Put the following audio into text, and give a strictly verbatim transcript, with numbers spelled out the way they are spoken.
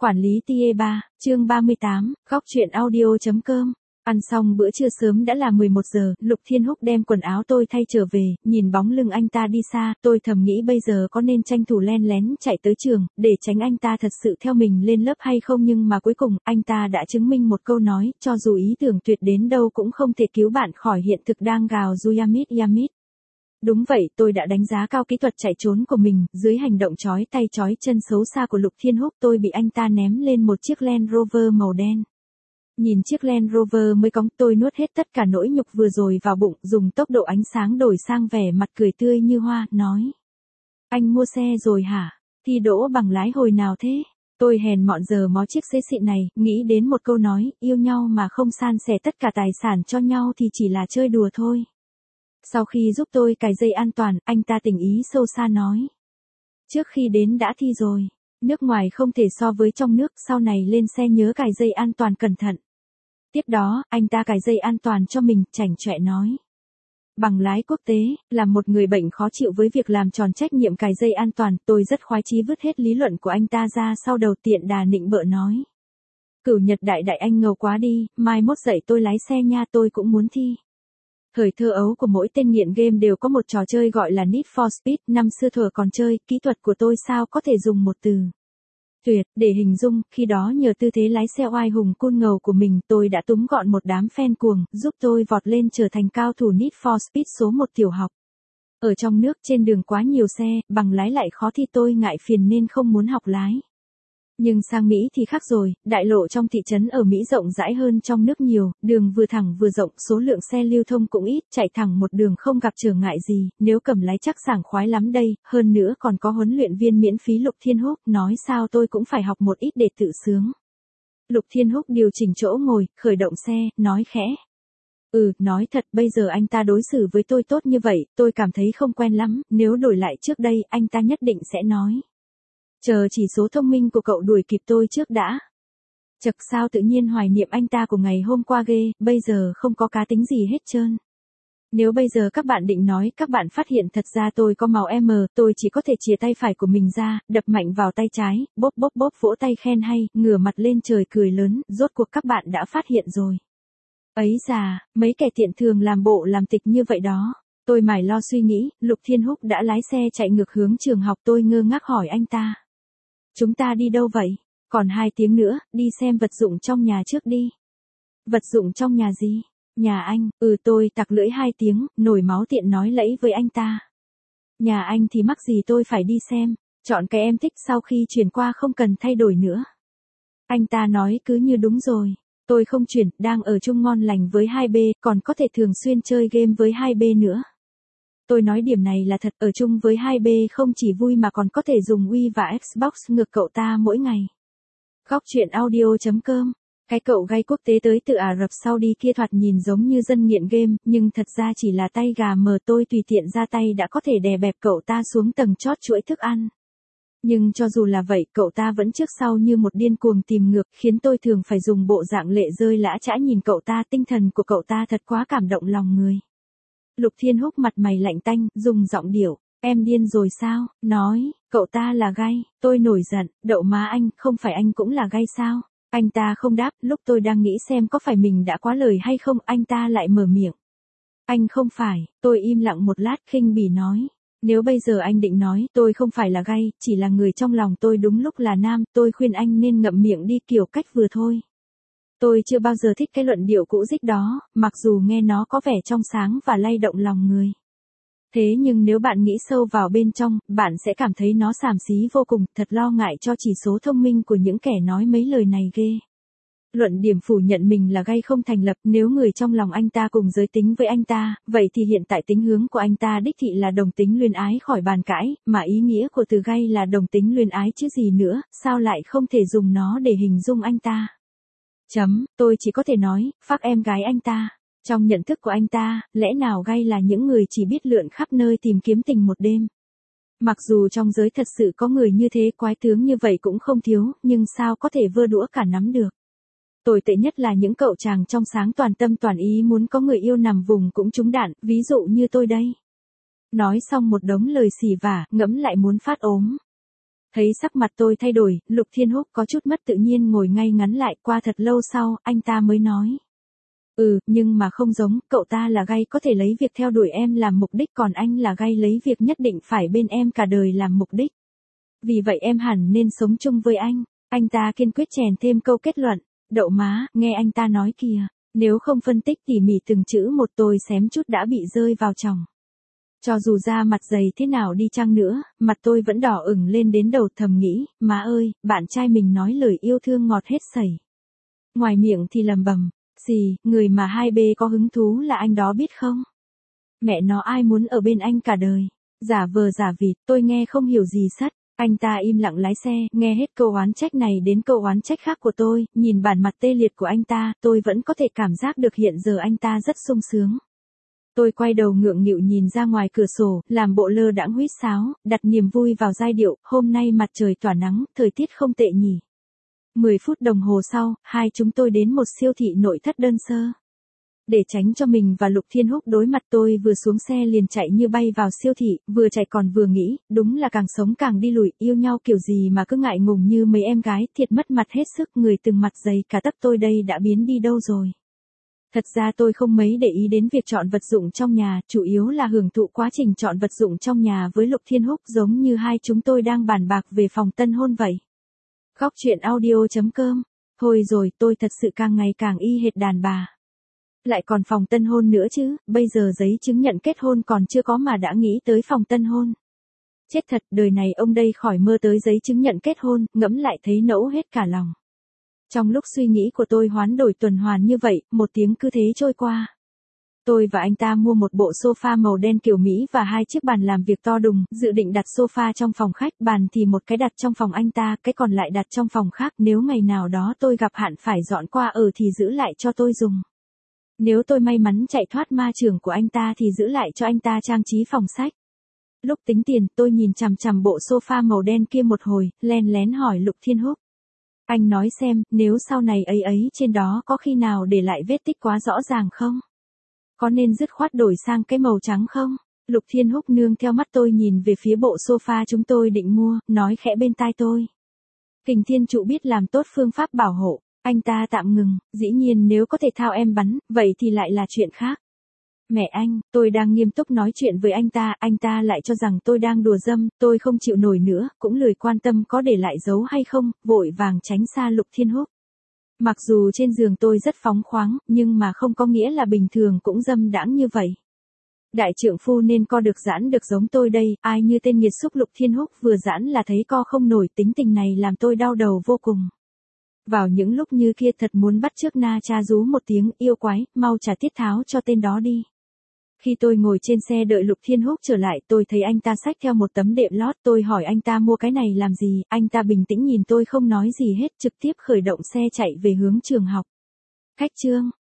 Quản lý tia ba, chương ba mươi tám, góc truyện audio.com. Ăn xong bữa trưa sớm đã là mười một giờ, Lục Thiên Húc đem quần áo tôi thay trở về, nhìn bóng lưng anh ta đi xa, tôi thầm nghĩ bây giờ có nên tranh thủ len lén chạy tới trường, để tránh anh ta thật sự theo mình lên lớp hay không, nhưng mà cuối cùng, anh ta đã chứng minh một câu nói, cho dù ý tưởng tuyệt đến đâu cũng không thể cứu bạn khỏi hiện thực đang gào ru Yamit Yamit. Đúng vậy, tôi đã đánh giá cao kỹ thuật chạy trốn của mình, dưới hành động chói tay chói chân xấu xa của Lục Thiên Húc tôi bị anh ta ném lên một chiếc Land Rover màu đen. Nhìn chiếc Land Rover mới cóng tôi nuốt hết tất cả nỗi nhục vừa rồi vào bụng, dùng tốc độ ánh sáng đổi sang vẻ mặt cười tươi như hoa, nói. Anh mua xe rồi hả? Thi đỗ bằng lái hồi nào thế? Tôi hèn mọn giờ mó chiếc xế xịn này, nghĩ đến một câu nói, yêu nhau mà không san sẻ tất cả tài sản cho nhau thì chỉ là chơi đùa thôi. Sau khi giúp tôi cài dây an toàn, anh ta tình ý sâu xa nói. Trước khi đến đã thi rồi, nước ngoài không thể so với trong nước, sau này lên xe nhớ cài dây an toàn cẩn thận. Tiếp đó, anh ta cài dây an toàn cho mình, chảnh chọe nói. Bằng lái quốc tế, là một người bệnh khó chịu với việc làm tròn trách nhiệm cài dây an toàn, tôi rất khoái chí vứt hết lý luận của anh ta ra sau đầu, tiện đà nịnh bợ nói. Cửu Nhật đại đại anh ngầu quá đi, mai mốt dạy tôi lái xe nha, tôi cũng muốn thi. Thời thơ ấu của mỗi tên nghiện game đều có một trò chơi gọi là Need for Speed, năm xưa thuở còn chơi, kỹ thuật của tôi sao có thể dùng một từ tuyệt để hình dung, khi đó nhờ tư thế lái xe oai hùng cool ngầu của mình, tôi đã túm gọn một đám fan cuồng, giúp tôi vọt lên trở thành cao thủ Need for Speed số một tiểu học. Ở trong nước trên đường quá nhiều xe, bằng lái lại khó thi, tôi ngại phiền nên không muốn học lái. Nhưng sang Mỹ thì khác rồi, đại lộ trong thị trấn ở Mỹ rộng rãi hơn trong nước nhiều, đường vừa thẳng vừa rộng, số lượng xe lưu thông cũng ít, chạy thẳng một đường không gặp trở ngại gì, nếu cầm lái chắc sảng khoái lắm đây, hơn nữa còn có huấn luyện viên miễn phí. Lục Thiên Húc nói sao tôi cũng phải học một ít để tự sướng. Lục Thiên Húc điều chỉnh chỗ ngồi, khởi động xe, nói khẽ. Ừ, nói thật, bây giờ anh ta đối xử với tôi tốt như vậy, tôi cảm thấy không quen lắm, nếu đổi lại trước đây, anh ta nhất định sẽ nói. Chờ chỉ số thông minh của cậu đuổi kịp tôi trước đã. Chật, sao tự nhiên hoài niệm anh ta của ngày hôm qua ghê, bây giờ không có cá tính gì hết trơn. Nếu bây giờ các bạn định nói các bạn phát hiện thật ra tôi có màu M, tôi chỉ có thể chìa tay phải của mình ra, đập mạnh vào tay trái, bóp bóp bóp vỗ tay khen hay, ngửa mặt lên trời cười lớn, rốt cuộc các bạn đã phát hiện rồi. Ấy già, mấy kẻ tiện thường làm bộ làm tịch như vậy đó. Tôi mải lo suy nghĩ, Lục Thiên Húc đã lái xe chạy ngược hướng trường học, tôi ngơ ngác hỏi anh ta. Chúng ta đi đâu vậy? Còn hai tiếng nữa, đi xem vật dụng trong nhà trước đi. Vật dụng trong nhà gì? Nhà anh, ừ tôi tặc lưỡi hai tiếng, nổi máu tiện nói lẫy với anh ta. Nhà anh thì mắc gì tôi phải đi xem, chọn cái em thích sau khi chuyển qua không cần thay đổi nữa. Anh ta nói cứ như đúng rồi. Tôi không chuyển, đang ở chung ngon lành với hai B, còn có thể thường xuyên chơi game với hai B nữa. Tôi nói điểm này là thật, ở chung với hai B không chỉ vui mà còn có thể dùng Wii và Xbox ngược cậu ta mỗi ngày. Góc truyện audio.com. Cái cậu gay quốc tế tới từ Ả Rập Saudi kia thoạt nhìn giống như dân nghiện game, nhưng thật ra chỉ là tay gà mờ, tôi tùy tiện ra tay đã có thể đè bẹp cậu ta xuống tầng chót chuỗi thức ăn. Nhưng cho dù là vậy, cậu ta vẫn trước sau như một điên cuồng tìm ngược, khiến tôi thường phải dùng bộ dạng lệ rơi lã chã nhìn cậu ta, tinh thần của cậu ta thật quá cảm động lòng người. Lục Thiên Húc mặt mày lạnh tanh, dùng giọng điệu, em điên rồi sao, nói, cậu ta là gay, tôi nổi giận, đậu má anh, không phải anh cũng là gay sao? Anh ta không đáp, lúc tôi đang nghĩ xem có phải mình đã quá lời hay không, anh ta lại mở miệng. Anh không phải, tôi im lặng một lát, khinh bỉ nói. Nếu bây giờ anh định nói, tôi không phải là gay, chỉ là người trong lòng tôi đúng lúc là nam, tôi khuyên anh nên ngậm miệng đi, kiểu cách vừa thôi. Tôi chưa bao giờ thích cái luận điệu cũ rích đó, mặc dù nghe nó có vẻ trong sáng và lay động lòng người. Thế nhưng nếu bạn nghĩ sâu vào bên trong, bạn sẽ cảm thấy nó xàm xí vô cùng, thật lo ngại cho chỉ số thông minh của những kẻ nói mấy lời này ghê. Luận điểm phủ nhận mình là gay không thành lập, nếu người trong lòng anh ta cùng giới tính với anh ta, vậy thì hiện tại tính hướng của anh ta đích thị là đồng tính luyến ái khỏi bàn cãi, mà ý nghĩa của từ gay là đồng tính luyến ái chứ gì nữa, sao lại không thể dùng nó để hình dung anh ta. Chấm, tôi chỉ có thể nói, phác em gái anh ta. Trong nhận thức của anh ta, lẽ nào gay là những người chỉ biết lượn khắp nơi tìm kiếm tình một đêm. Mặc dù trong giới thật sự có người như thế, quái tướng như vậy cũng không thiếu, nhưng sao có thể vơ đũa cả nắm được. Tồi tệ nhất là những cậu chàng trong sáng toàn tâm toàn ý muốn có người yêu nằm vùng cũng trúng đạn, ví dụ như tôi đây. Nói xong một đống lời xì vả, ngẫm lại muốn phát ốm. Thấy sắc mặt tôi thay đổi, Lục Thiên Húc có chút mất tự nhiên ngồi ngay ngắn lại, qua thật lâu sau, anh ta mới nói. Ừ, nhưng mà không giống, cậu ta là gay có thể lấy việc theo đuổi em làm mục đích, còn anh là gay lấy việc nhất định phải bên em cả đời làm mục đích. Vì vậy em hẳn nên sống chung với anh. Anh ta kiên quyết chèn thêm câu kết luận. Đậu má, nghe anh ta nói kìa, nếu không phân tích tỉ mỉ từng chữ một tôi xém chút đã bị rơi vào chòng. Cho dù da mặt dày thế nào đi chăng nữa, mặt tôi vẫn đỏ ửng lên đến đầu, thầm nghĩ, má ơi, bạn trai mình nói lời yêu thương ngọt hết sẩy. Ngoài miệng thì lầm bầm, xì, người mà hai bê có hứng thú là anh đó biết không? Mẹ nó ai muốn ở bên anh cả đời? Giả vờ giả vịt, tôi nghe không hiểu gì sắt. Anh ta im lặng lái xe, nghe hết câu oán trách này đến câu oán trách khác của tôi, nhìn bản mặt tê liệt của anh ta, tôi vẫn có thể cảm giác được hiện giờ anh ta rất sung sướng. Tôi quay đầu ngượng nghịu nhìn ra ngoài cửa sổ, làm bộ lơ đãng huýt sáo, đặt niềm vui vào giai điệu, hôm nay mặt trời tỏa nắng, thời tiết không tệ nhỉ. mười phút đồng hồ sau, hai chúng tôi đến một siêu thị nội thất đơn sơ. Để tránh cho mình và Lục Thiên Húc đối mặt, tôi vừa xuống xe liền chạy như bay vào siêu thị, vừa chạy còn vừa nghĩ, đúng là càng sống càng đi lùi, yêu nhau kiểu gì mà cứ ngại ngùng như mấy em gái, thiệt mất mặt hết sức, người từng mặt dày cả tấc tôi đây đã biến đi đâu rồi. Thật ra tôi không mấy để ý đến việc chọn vật dụng trong nhà, chủ yếu là hưởng thụ quá trình chọn vật dụng trong nhà với Lục Thiên Húc, giống như hai chúng tôi đang bàn bạc về phòng tân hôn vậy. Góc truyện audio chấm com. Thôi rồi, tôi thật sự càng ngày càng y hệt đàn bà. Lại còn phòng tân hôn nữa chứ, bây giờ giấy chứng nhận kết hôn còn chưa có mà đã nghĩ tới phòng tân hôn. Chết thật, đời này ông đây khỏi mơ tới giấy chứng nhận kết hôn, ngẫm lại thấy nẫu hết cả lòng. Trong lúc suy nghĩ của tôi hoán đổi tuần hoàn như vậy, một tiếng cứ thế trôi qua. Tôi và anh ta mua một bộ sofa màu đen kiểu Mỹ và hai chiếc bàn làm việc to đùng, dự định đặt sofa trong phòng khách, bàn thì một cái đặt trong phòng anh ta, cái còn lại đặt trong phòng khác, nếu ngày nào đó tôi gặp hạn phải dọn qua ở thì giữ lại cho tôi dùng. Nếu tôi may mắn chạy thoát ma trường của anh ta thì giữ lại cho anh ta trang trí phòng sách. Lúc tính tiền, tôi nhìn chằm chằm bộ sofa màu đen kia một hồi, len lén hỏi Lục Thiên Húc. Anh nói xem, nếu sau này ấy ấy trên đó có khi nào để lại vết tích quá rõ ràng không? Có nên dứt khoát đổi sang cái màu trắng không? Lục Thiên Húc nương theo mắt tôi nhìn về phía bộ sofa chúng tôi định mua, nói khẽ bên tai tôi. Kình Thiên Trụ biết làm tốt phương pháp bảo hộ. Anh ta tạm ngừng, dĩ nhiên nếu có thể thao em bắn, vậy thì lại là chuyện khác. Mẹ anh, tôi đang nghiêm túc nói chuyện với anh ta, anh ta lại cho rằng tôi đang đùa dâm, tôi không chịu nổi nữa, cũng lười quan tâm có để lại dấu hay không, vội vàng tránh xa Lục Thiên Húc. Mặc dù trên giường tôi rất phóng khoáng, nhưng mà không có nghĩa là bình thường cũng dâm đãng như vậy. Đại trượng phu nên co được giãn được giống tôi đây, ai như tên nghiệt xúc Lục Thiên Húc vừa giãn là thấy co không nổi, tính tình này làm tôi đau đầu vô cùng. Vào những lúc như kia thật muốn bắt chước na cha rú một tiếng, yêu quái, mau trả tiết tháo cho tên đó đi. Khi tôi ngồi trên xe đợi Lục Thiên Húc trở lại, tôi thấy anh ta xách theo một tấm đệm lót, tôi hỏi anh ta mua cái này làm gì, anh ta bình tĩnh nhìn tôi không nói gì hết, trực tiếp khởi động xe chạy về hướng trường học. Khách trương,